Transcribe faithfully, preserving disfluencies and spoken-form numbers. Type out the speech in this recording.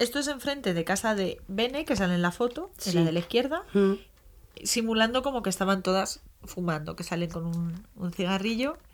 esto es enfrente de casa de Bene, que sale en la foto, en Sí. la de la izquierda, Mm. simulando como que estaban todas fumando, que salen con un, un cigarrillo